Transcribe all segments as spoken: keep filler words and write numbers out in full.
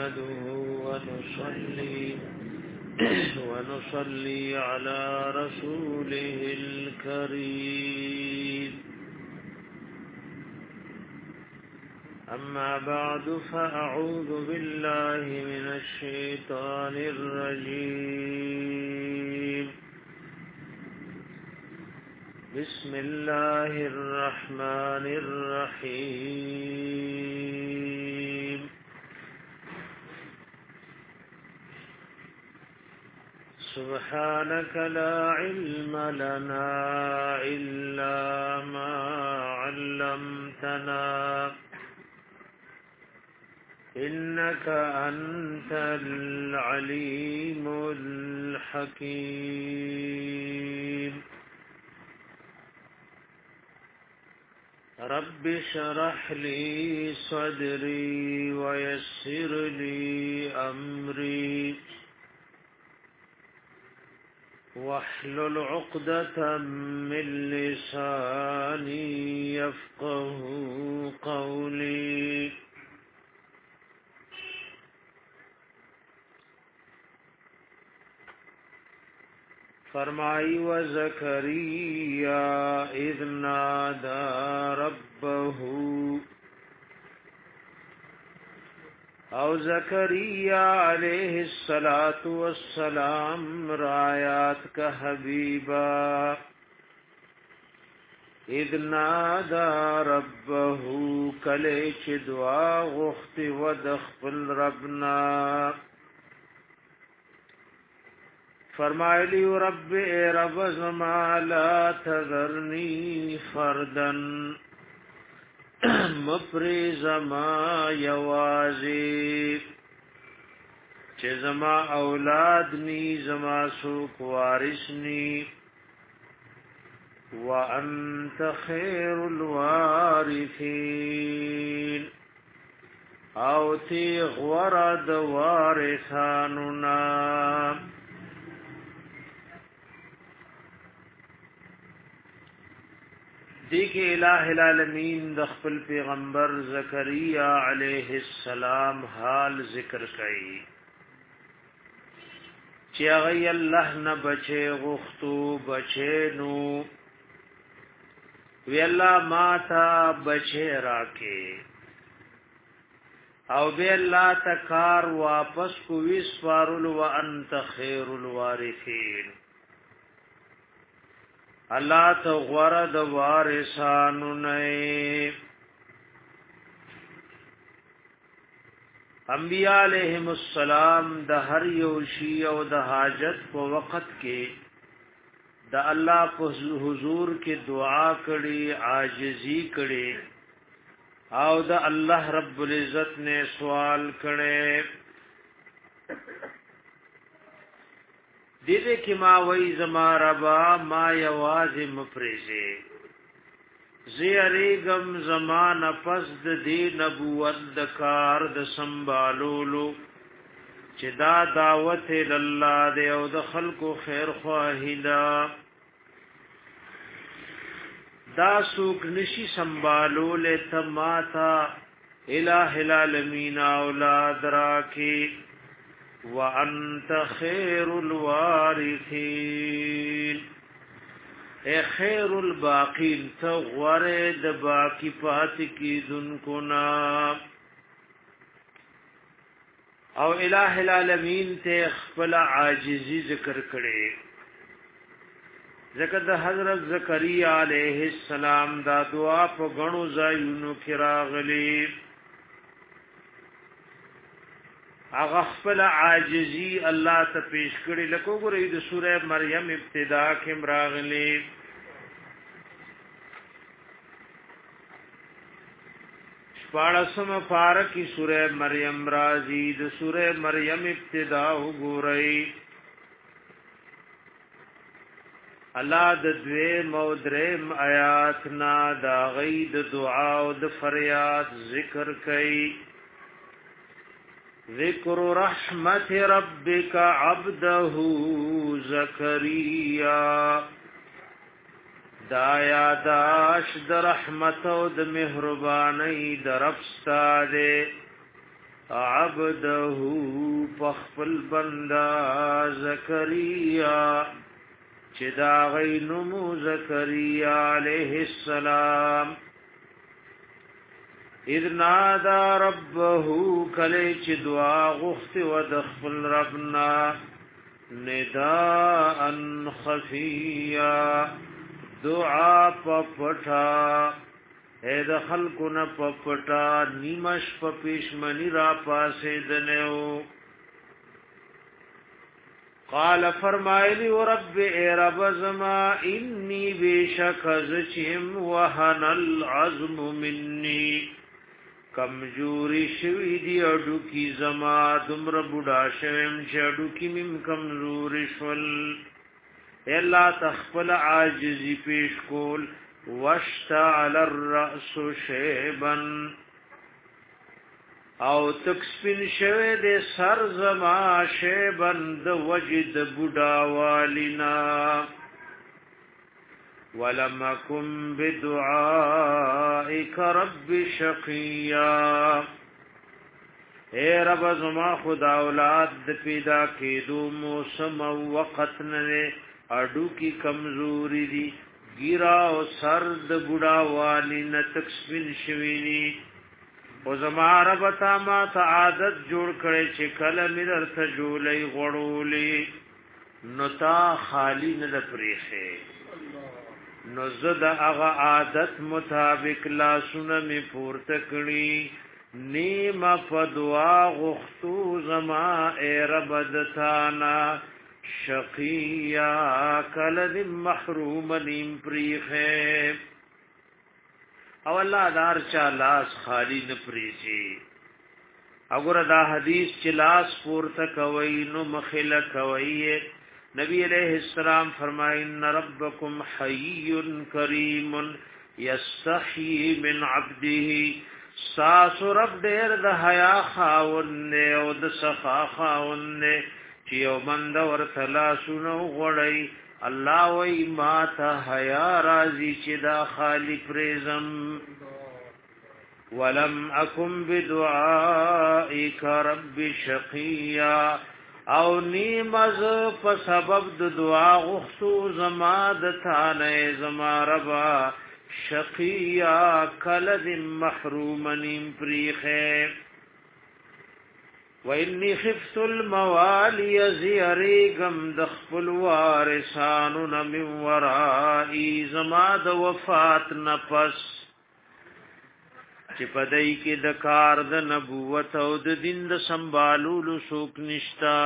نحمده ونصلي ونصلي على رسوله الكريم أما بعد فأعوذ بالله من الشيطان الرجيم بسم الله الرحمن الرحيم سبحانك لا علم لنا إلا ما علمتنا إنك أنت العليم الحكيم رب اشرح لي صدري ويسر لي أمري واحلل عقدة من لساني يفقه قولي فرمائی و زکریا اذ نادا ربه او زکریا علیہ الصلوۃ والسلام رایات کا حبیبا اذ نادا ربه کله چې دعا غخت و دخل ربنا فرمایلی رب اے رب زما لا تذرنی فردن مپری زما یوازی چه زما اولاد نی زما سوک وارث نی وانت خیر الوارثین او تی غورد وارثاننا دیکھ الہ العالمین د خپل پیغمبر زکریا علیہ السلام حال ذکر کړي چې هغه الله نه بچي غختو بچي نو وی الله ما تا بچي راکې او به الله تکار واپس کو وسوارل وانت خیر الوارثین الله تو غرد وارثانو نه انبیاء علیہم السلام د هر یو شی او د حاجت په وخت کې د الله په حضور کې دعا کړي عاجزی کړي او د الله رب العزت نے سوال کړي دیده کی ما وی زما ربا ما یواز مفرزه زیریگم زمان پس دی نبوت دکار د سنبالولو چه دا دعوت لله دی او د خلقو خیر خواهی دا دا سوک نشی سنبالول تماتا الہ العالمین اولاد راکی وانت خیر الوارثین اے خیر الباقین تو غرد باقی پات کی دن کو نام او الہ العالمین تے خپل عاجزی ذکر کرے ذکر دا حضرت زکریا علیہ السلام دا دعا پا گنو زایونو کراغلی اغه خپل عاجزی الله ته پیش کړي لکه ګورې د سوره مریم ابتدا کې مراغلي شپاړسم پارکی سوره مریم رازی د سوره مریم ابتدا وګورئ الله د دوی مودرم آیات نا دا غید دعا او د فریاد ذکر کړي ذکر رحمت ربک عبده زکریا دا یاداش د رحمت او د مهربانی در افستاده عبده فخفل بندا زکریا چې دا غینمو زکریا علیہ السلام اذ نادا ربه کله چې دعا غوښت و د خپل ربنا نداء خفیا دعا پپټا اے د خلقنا پپټا نیمش پپیشمنی را پاسې دنو قال فرمایلی رب اے رب زما انی بیشک زچم وهن العظم مني کمزوری شوی دی اډو کی زما دمر بوډا شوم چې اډو کی مم کمزوری شول الا تخفل عاجزی پیش کول واشتعل الراس شیبا او تکسپین شوه د سر زما شیبن د وجد بوډا والینا ولمکم بدعائک رب شقیا اے رب زما خدا اولاد د پیدا کېدو موسم او وخت نه اډو کی کمزوری دی ګیرا او سر د بوډا والینا تکسپین شوی او زما رب تا ما ته عادت جوړ کړي چې کله مې درته جوړې غړولې نو تا خالی نه پریخه نو زد هغه عادت مطابق لا سن می پورته کړي نیم په دعا غختو زما اے رب دتانا شقیا کله محروم نیم پریخه او الله دار چا لاس خالی نه پریږي وګوره دا حدیث چې لاس پورته کوي نو مخله کوي نبی علیہ السلام فرمائے ان ربکم حی کریم یستحی من عبده ساس رب دیر د حیا خاون او د سخا خاون چې یو بند ورتلا سونو غړی الله وای ما ته حیا راضی چې دا خالی پرزم ولم اکم بدعائک رب شقیا او نیمز په سبب د دعا غختو زما د تانه زما ربا شقیا کلذ محروم نیم پریخه وَإِنِّي خِفْتُ الْمَوَالِيَ زِيَرِيغَمْ دَخْفُ الْوَارِسَانُ مِنْ وَرَائِي زَمَا د وفات نفس چې پدای کې د کار د نبوت او د دین د سنبالولو څوک نشتا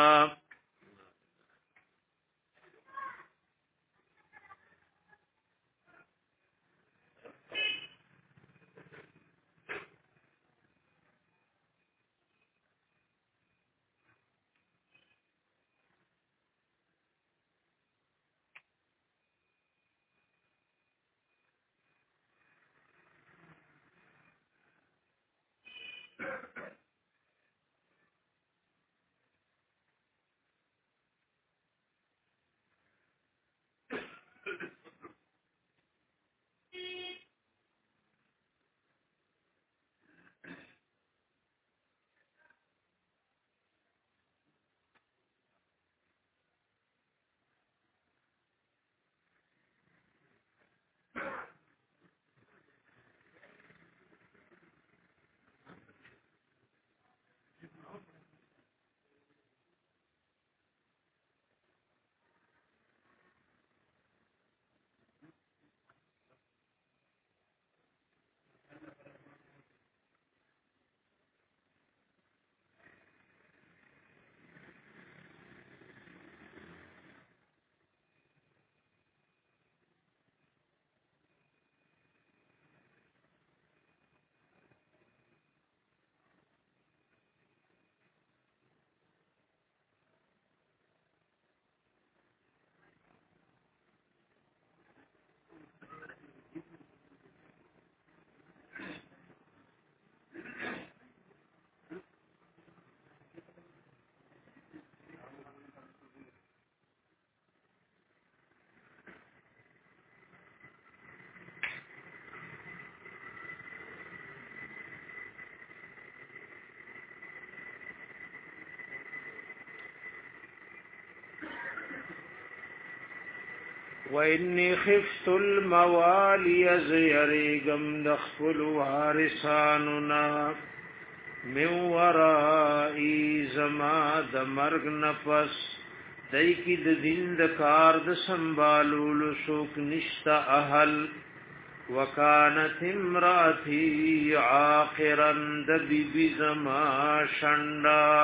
وإني خفت الموالي زيريغم دخل وارثاننا من ورائي زما د مرگ نفس دای کی د دین د کار د سنبالولو سوک نشتا اهل وکانت امراتی عاقرا د بی بی زما شندا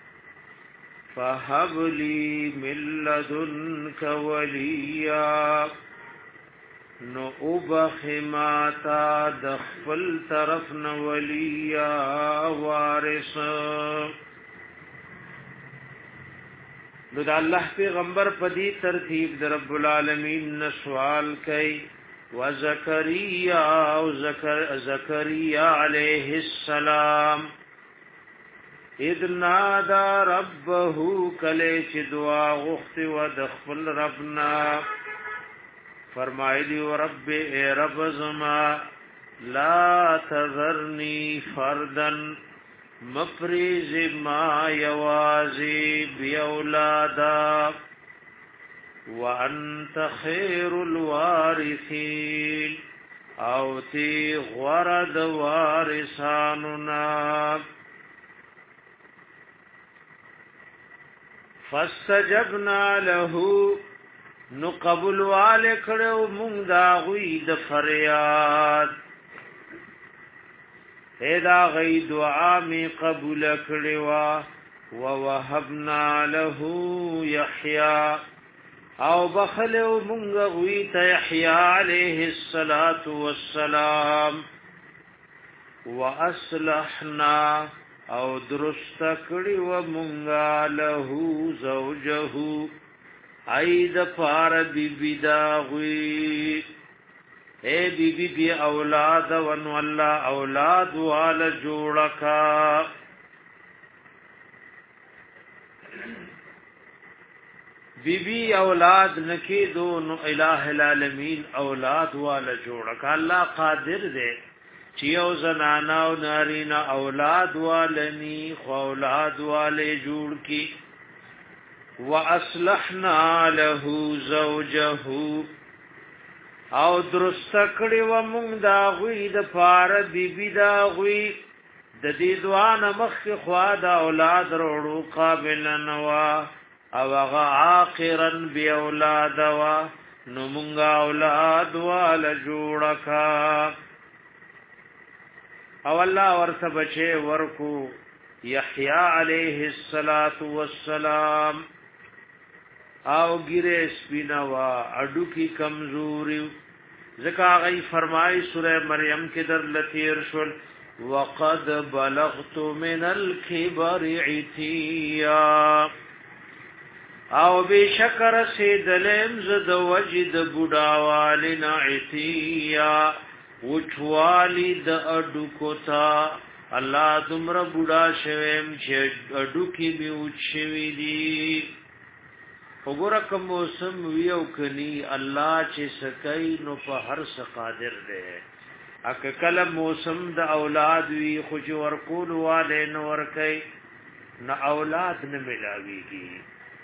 فهب لی من لدنک ولیا نو اوبخماتا دخفل طرف نولیا وارث نو دا الله پیغمبر پدی ترتیب در رب العالمین نه سوال کئ و زکریا او زکر زکریا علیہ السلام اذ نادا ربه کله چې دعا غوښت و د خپل ربنا فرمایلی و رب اے رب زما لا تذرنی فردن مفریز ما یوازی بی اولادا وانت خیر الوارثین او تی غرد وارثاننا فاستجبنا له نو قبول والے کړو مونږ دا غوی د فریاد ادا غي دعا می قبول کړو و وهبنا له يحيى او بخلو مونږ غوی ته يحيى عليه الصلاه والسلام واصلحنا او درست کړي و مونږه له زوجه اید پار بی بی دا غوی اے بی بی بی اولاد ونو اللہ اولاد والا جوڑکا بی بی اولاد نکی دونو الہ العالمین اولاد والا جوڑکا اللہ قادر دے چیو زنانا و نارینا اولاد والنی خو اولاد والے جوڑ کی واصلحنا له زوجه او درست کړي و مونږ دا غوی د پار بی بی دا غوی د دې دعا نه مخ خوا د اولاد وروړو قابل نوا او هغه عاقرا بی اولاد وا نو مونږ اولاد وال جوړکا او الله ورته بچي ورکو یحیی علیہ الصلات والسلام او ګیره سپینوا اډو کی کمزوري زکا غي فرمای سوره مریم کې در لتیر شول وقد بلغت من الكبر عتيا او بشکر سیدلم زد وجد بډاوالنا عتيا وچوالی د اډو کوتا الله تمره بډا شوم چې اډو کې می وچوي دي وګوره کوم موسم ویو کني الله چې سکای نو په هر څه قادر دی اک کله موسم د اولاد وی خو جو ورکول والے نو ورکای نه اولاد نه ملاویږي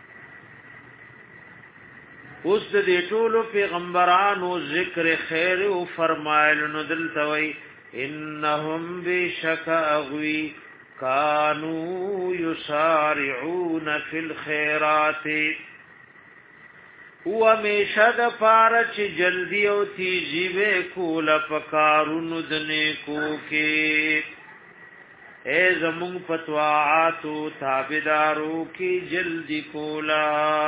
اوس د دې ټولو پیغمبرانو ذکر خیر او فرمایل نو دلته وی انهم بشک اغوی کانوا یسارعون فی الخيرات و همیشه د پاره چې جلدی او تیزی به کوله پکارونو د نیکو کې اے زمون فتواعاتو تابعدارو کې جلدی کولا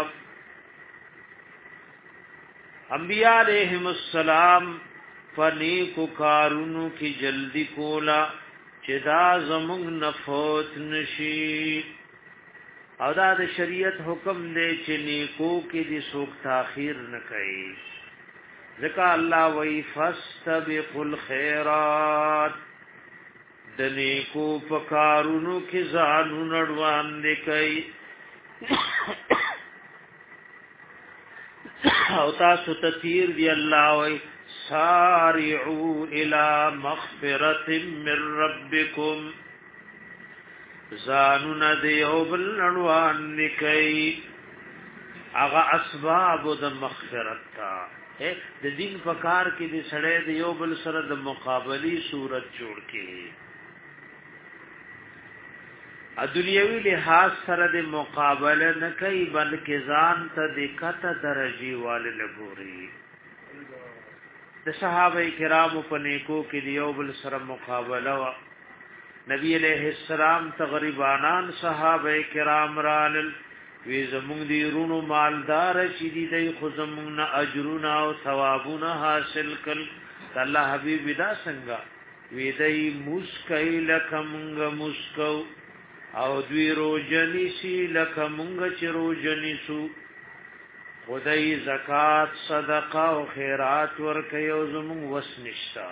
انبیاء علیہم السلام فنیکو کارونو کې جلدی کولا چې دا زمون نفوت نشي او دا د شریعت حکم دی چې نیکو کې دي څوک تاخير نه کوي ځکه الله وی فاستبقوا الخيرات د نیکو په کارونو کې ځانو نړوان دي کوي او تاسو تطهیر دی الله وی سارعوا الى مغفرة من ربكم زانون دیو بل نړوان نکي هغه اسباب د مغفرت تا د دین په کار کې د سړی د یو بل سره د مقابلي صورت جوړ کړي ا دنیوي لحاظ سره د مقابله نه کوي بلکې ځان ته د کته درجه والے لګوري د صحابه کرامو په نیکو کې د یو بل سره مقابله وا نبی علیہ السلام تغریبانان صحابه کرام رال وی زمونږ دی رونو مالدار چې دی دی خو زمونږ نه اجرونه او ثوابونه حاصل کړ الله حبیب دا څنګه وی دی مسکای لکمږ مسکو او دوی روجنی سی لکمږ چې روجنی سو خدای زکات صدقه او خیرات ورکي او زمونږ وسنشتا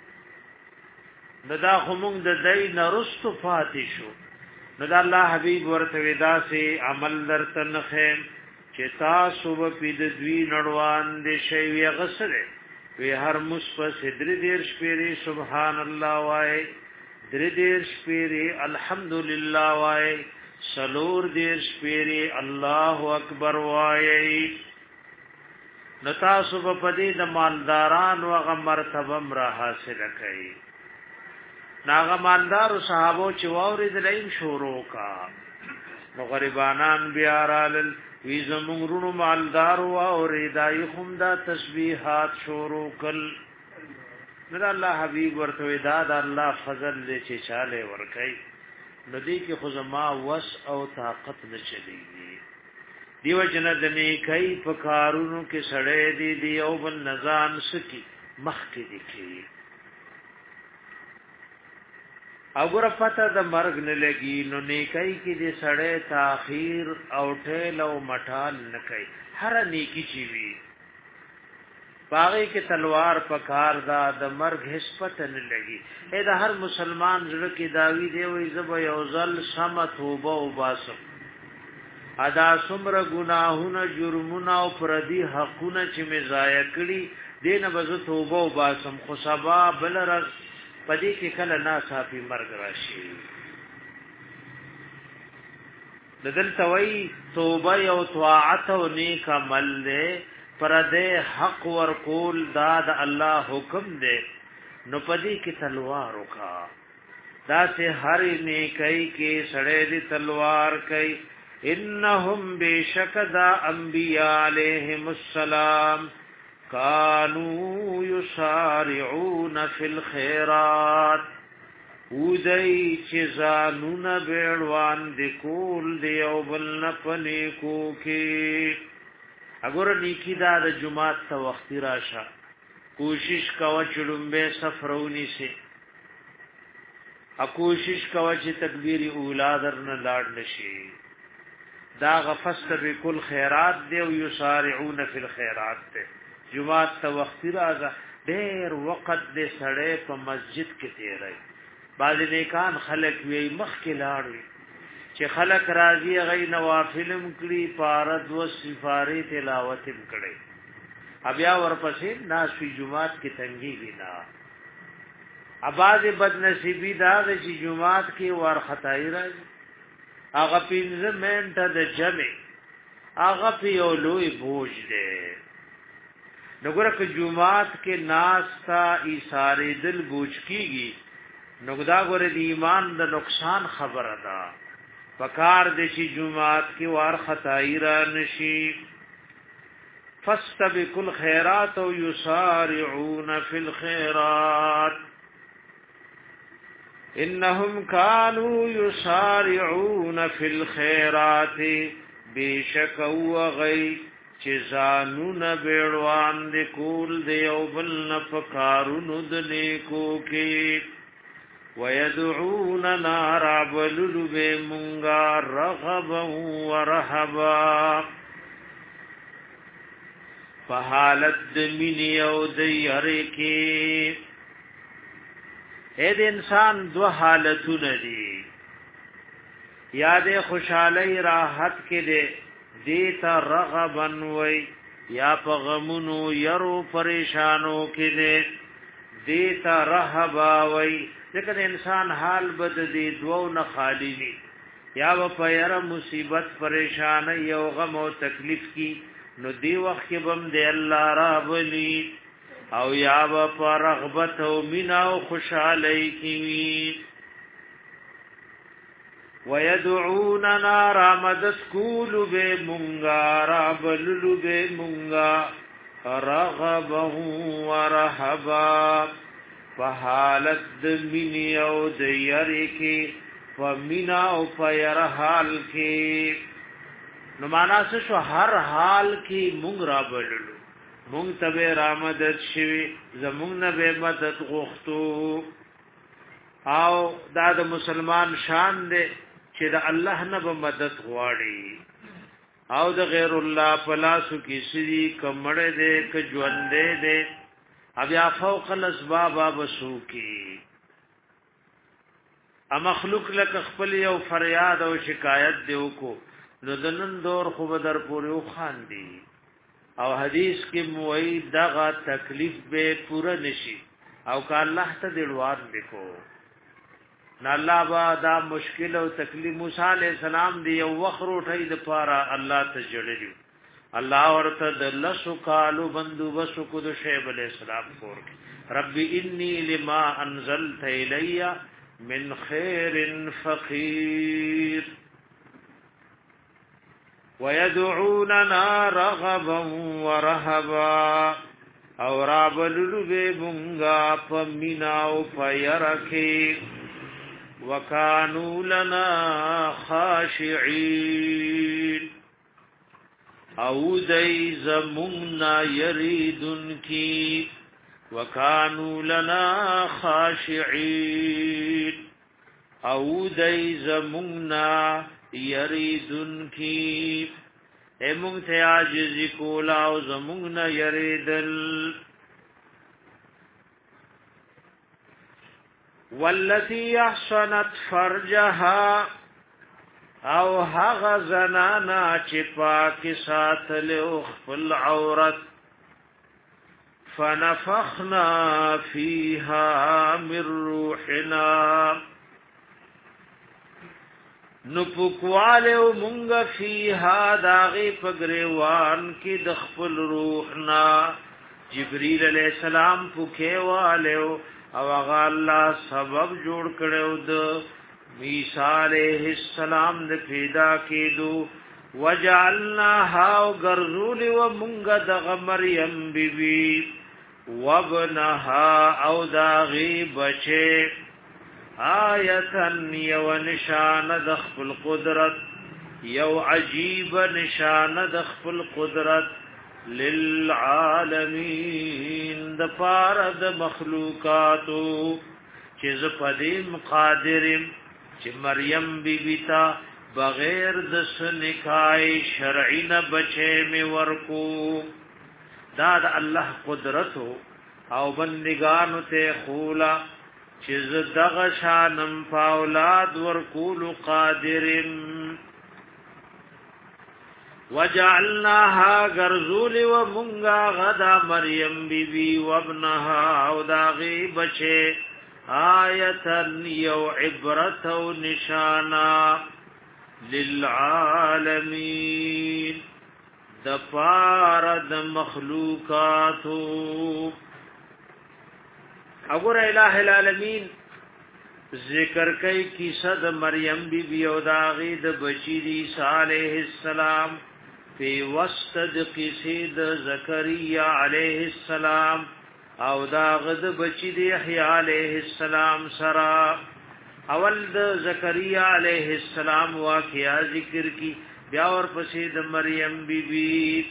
ندا خمونږ د دای نرستو فاتح شو نو دا الله حبیب ورته ودا سي عمل درته نخه چې تاسو په دې دوی نړوان دي شی وی غسره وی هر مصف صدر دیر شپری سبحان الله وای در دیر شپری الحمدلله وای سلور دیر شپری الله اکبر وای نو تاسو په دې د مالداران او غ مرتبه را حاصل کړئ ناغه مالدار صحابو چې واوري د لین شروع کا نو غریبانان بیا رال وی زمون رونو مالدار او اوري دای هم دا تسبیحات شروع کل نو الله حبیب ورته دا د الله فضل دې چې چاله ور کوي نو دې کې خزما وس او طاقت نه چلیږي دیو جن د نیکي په کارونو کې سړې دي دی او بل نظام سکی مخ کې دي اگر پته د مرګ نه لګي نو نیکي کې دې سړې تاخير او ټیل او مټال نه کوي هر نیکی چی وی باغی کې تلوار پکار دا د مرګ هیڅ پته نه لګي اې د هر مسلمان زړه کې داوی دی وې زب یو ځل سم توبه او باسم ادا سمر گناهونه جرمونه او پردي حقونه چې می ضایع کړی دینه بز توبه او باسم خو سبا بل رز پدې کې کله ناصافي مرګ راشي ددل توي توبه او طاعت او نیک عمل له پر دې حق ور کول دا د الله حکم دی نو پدې کې تلوار وکا دا سه هر نیکي کې سړې دي تلوار کوي انهم بشکدا انبیاء علیهم السلام کانو یسارعون فی الخیرات ودای چې زانون بیړوان د کول دی او بل نه پنې کو کې اگر نیکی دا د جمعات ته وخت راشه کوشش کاوه چې لومبه سفرونی سي ا کوشش کاوه چې تکبیر اولا درنه لاړ نشي دا غفست بكل خیرات دی او یسارعون فی الخیرات ته جمعات ته وخت راځه ډېر وخت دې سړې په مسجد کې تیرای بعض نیکان خلق وی مخ کې لاړوي چې خلق راضي غي نوافلم کړي پارد و سفاری تلاوتم کړي بیا ورپسې ناشوي جمعات کې تنګي وینا اباظ بد نصیبی دا چې جمعات کې ور خدای راځي هغه پینځه منټه د جمع هغه په یو لوی بوج دی نګوره که جمعات کې ناس تا ایثار دل بوج کیږي نګدا ګوره د ایمان د نقصان خبره ده پکار د شي جمعات کې وار خدای را نشي فاستبقوا الخيرات ويسارعون في الخيرات انهم كانوا يسارعون في الخيرات بشكوا غي چزانون بیڑوان دی کول دی او بل نفکارون دنیکو کی ویدعوننا رعبلل بے منگا رغبا ورحبا فحالت دمینی او دی ارکی اید انسان دو حالتو ندی یاد خوشحالی راحت کے دے دیتا رغبن وی یا پا غمونو یرو پریشانو کی دے دیتا رحبا وی لیکن انسان حال بد دی دو نخالی نی یا و پیر مصیبت پریشان یو غم او تکلیف کی نو دی وخت کې بم دی الله را بلی او یا و پر رغبت او مینا او خوشاله کی ويدعوننا رامدت کول به مونگا را بللو به مونگا رغبا ورهبا فحالت د مینی او د یری کی فمینا او پیر حال کی نو معنا څه شو هر حال کی مونږ را بللو مونږ ته رامدت شوی زمونږ نه به مدد غوښتو او دا د مسلمان شان دی چې د الله نه به مدد غواړي او د غیر الله پلاسو کې سری کمړې دې ک ژوندې دې بیا فوق الاسباب وسو کې ا مخلوق لک خپل یو فریاد او شکایت دیو کو نو دنن دور خو بدر پورو خان دی او حدیث کې موئی دغه تکلیف به پورا نشي او که الله ته دلوار لیکو نا الله با دا مشکل او تکلیف موسی علیہ السلام دی یو وخرو ټی د پارا الله ته جړلی الله ورته د لسو کالو بندو وسو کو د شیب علیہ السلام کور رب انی لما انزلت الی من خیر فقیر ويدعوننا رغبا ورهبا او رابللو بے بونگا پمینا او پیرکی وکانو لنا خاشعین او دی زموننا یریدن کی وکانو لنا خاشعین او دی زموننا یریدن کی اے مونږ ته عاجزی کولا او زمونږ نه یریدل والتي احصنت فرجها او هغه زنانا چې پاک ساتل او خپل عورت فنفخنا فيها من روحنا نو پکواله مونږ فيها داغه پګریوان کې د خپل روحنا جبريل عليه السلام پکېواله او هغه الله سبب جوړ کړو د عیسی علیہ السلام د پیدا کېدو وجعلناها غرذول و مونږ د مریم بیبي وابنها او داغي بچي آیتن یو نشان د خپل قدرت یو عجیب نشان د خپل قدرت للعالمین د پار د مخلوقاتو چې ز پدیم قادرم چې مریم بی بی تا بغیر د سنکای شرعی نه بچې می ورکو دا د الله قدرت او بندگانو ته خولا چې ز دغه شانم فاولاد ورکول قادرم وجعلناها غرذول ومنغا غدا مریم بی بی وابنها او داغي بچه آیتن یو عبرت و نشانا للعالمین د پارد مخلوقاتو اگر الہ العالمین ذکر کئی کیسہ د مریم بی بی او داغی د بچی دی علیہ السلام فی وسط قصید زکریا علیہ السلام او داغ د بچی دی یحیی علیہ السلام سرا اول د زکریا علیہ السلام واقعا ذکر کی بیا اور پسې د مریم بی بی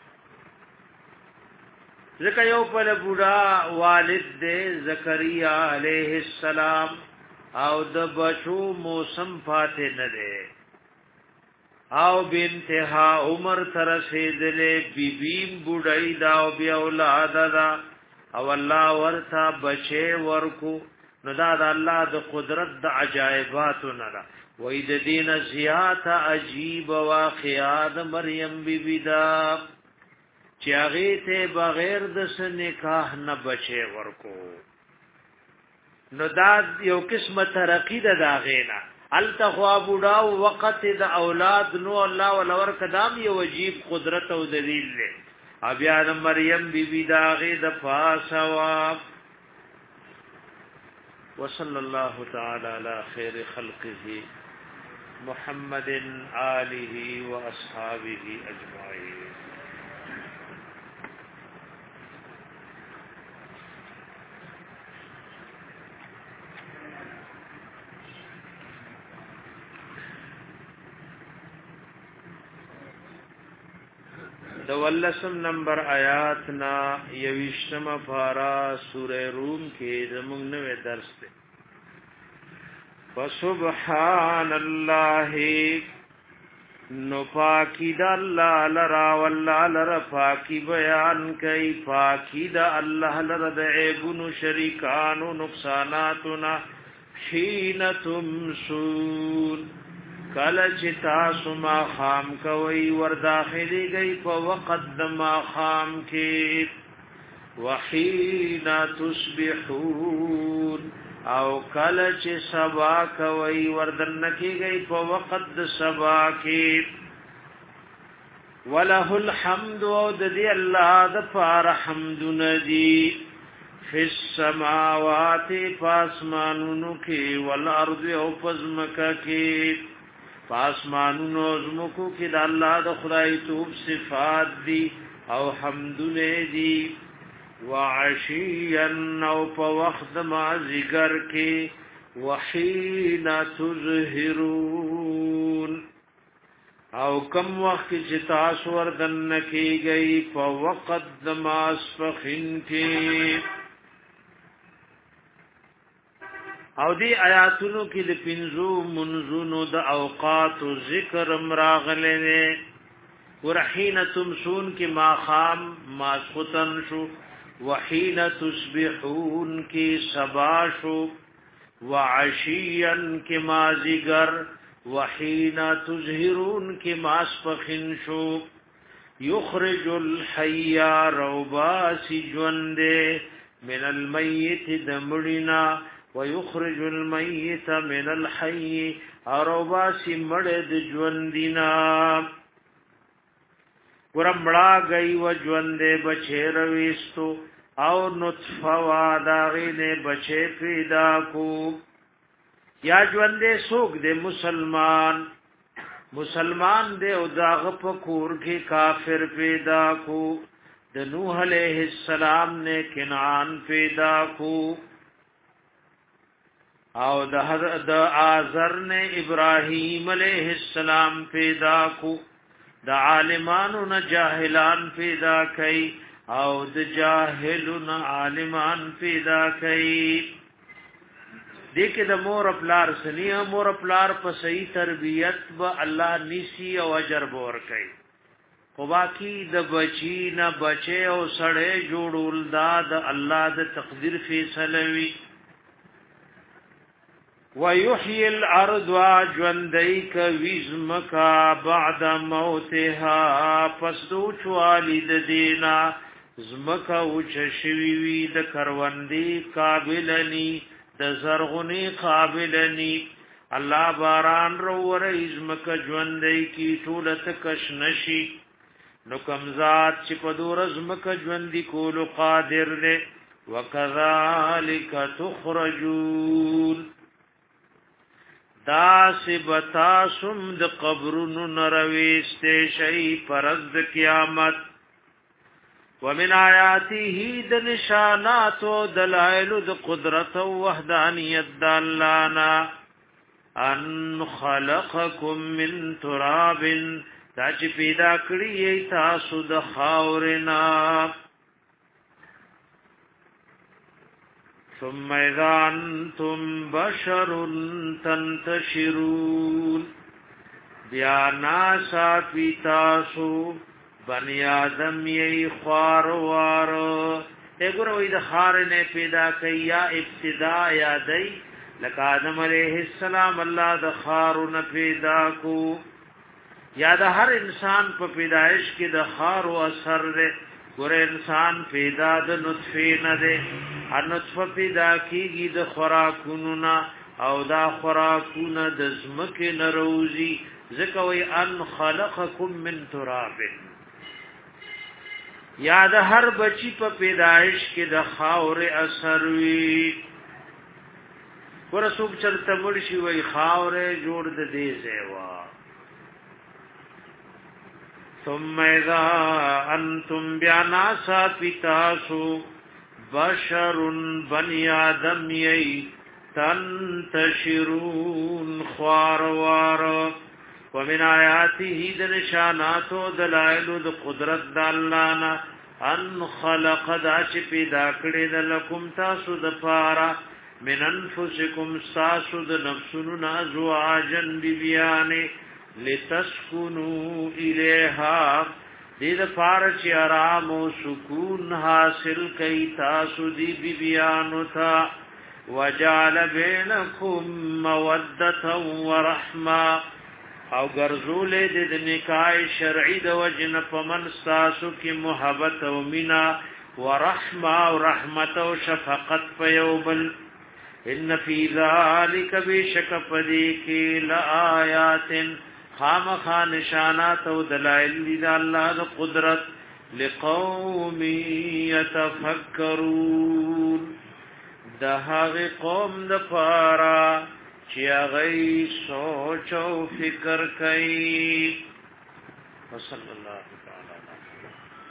زکه یو په بوډا والد دے زکریا علیہ السلام او د بچو موسم فاتح نه ده او بنتها عمر تر رسیدلې بیبیم بوډای دا او بیا اولاد دا او الله ورثا بچي ورکو نو دا د الله د قدرت د عجایبات نه ده وې د دین زیات عجیب واقعات مریم بیبی دا چې هغه ته بغیر د نکاح نه بچي ورکو نو دا یو قسمه ترقی ده داغینا التخوا بوډا وقت د اولاد نو الله ولور کدام یو عجیب قدرت او دلیل له بیا د مریم بی بی داغه د فاسوا وصلی الله تعالی علی خیر خلقه محمد آله واصحابه اجمعین. د ولسم نمبر آیات نا یوشتم پارا سورہ روم کې زموږ نوې درس ده. فسبحان الله نو پاکی دا اللہ لرا واللہ لرا پاکی بیان کئی پاکی دا اللہ لرا دا عیبن شرکانو نقصاناتنا حین تمسون کلچ تاسو ما خام کوئی ورداخلی گئی پا وقت دا ما خام کی وحین تصبحون او کلچ سبا کوئی وردن کی گئی پا وقت دا سبا کی وَلَهُ الْحَمْدُ وَدَدِي اللَّهَ دَفَارَ حَمْدُ نَدِي فِي السَّمَاوَاتِ پاسمانونو کی وَالْأَرْضِ او پزمکا کی پاسمانونو ازمکو کی دا اللہ دا خدای توب صفات دی او حمد ندی وعشیا او پا وقت ما ذکر کی وحین تظہرون او کم وقت چتاس وردن کی گئی پا وقت دماس فخن کی او دی آیاتونو کی د پنزو منزونو د اوقات و ذکر مراغلنے ورحین تمسون کی ما خام ما سخطن شو وحین تصبحون کی سبا شو وعشیا کی ما زگر وحین تظہرون کی ما سپخن شو یخرج الحی روباسی جوندے من المیت دمڑنا ويخرج الميت من الحي اروباسی مړد ژوندینا ورمړه گئی و ژوندې بچې رويستو او نطفه واداغې نه بچې پیدا کو یا ژوندې سوق دې مسلمان مسلمان دې او داغ په کور کې کافر پیدا کو د نوح علیہ السلام نے کنعان پیدا کو او د د آزر نے ابراہیم علیہ السلام پیدا کو د عالمانو نه جاهلان پیدا کئ او د جاهلون عالمان پیدا کئ دیکھ د مور پلار سنیه مور پلار په صحیح تربیت به الله نسی او اجر بور کئ خو باقی د بچی نه بچي او سړې جوړول دا د الله د تقدیر فیصله وی ويحيي الارض جونديك وزمكا بعد موتها پسدو چوالد دینا زمکا وچشوی وی د کروندی قابلنی د زرغنی قابلنی الله باران رو ور زمکا جوندی کی طولت کشنشی نو کمزات چې په دور زمکا جوندی کول قادر له وکذالک تخرجون دا سبتا سم د قبرونو نرويسته شي پرز د قیامت ومن آیاته د نشانات او دلائل د قدرت او وحدانیت د الله نا ان خلقکم من تراب دا چې پیدا کړی تاسو د خاورنا ثم اذا انتم بشر تنتشرون بیا ناسا پی تاسو بنی آدم یی خوار وارو اگروی د خار نے پیدا کئی یا ابتدا یا دی لکه آدم علیہ السلام اللہ د خارو نه پیدا کو یا د هر انسان په پیدائش کې د خارو اثر ده ګور انسان پیدا د نطفه نه ده ان نطفه پیدا کیږي د خوراکونو نه او دا خوراکونه د زمکه نروزی ذکر وی ان خلقکم من تراب یا د هر بچی په پیدائش کې د خاور اثر وی ورسوب چرته مرشي وی خاور جوړ د دې زیوا ثم اذا انتم بناسا پتاسو بشر بني آدم یی تنتشرون خوار ومن آیاته د نشانات او دلائل د قدرت د الله نه ان خلق دا چې پیدا کړی د لکم تاسو د پارا من انفسکم تاسو د نفسونو ازواجن بیان لتسكنوا الیها دې د پارا چې آرام او سکون حاصل کړئ تاسو دی بیان تا وجعل بینکم موده ورحمه او ګرځول دې د نکاح شرعي د وجن پمن ساسو کې محبت او مینا ورحمه او رحمت او شفقت پیوبل ان فی ذلک بشک پدی کې لآیات خامخا نشانات او دلائل دې الله د قدرت لقوم یتفکرون د هغه قوم د پاره چې هغه سوچ او فکر کوي. صلی الله تعالی علیه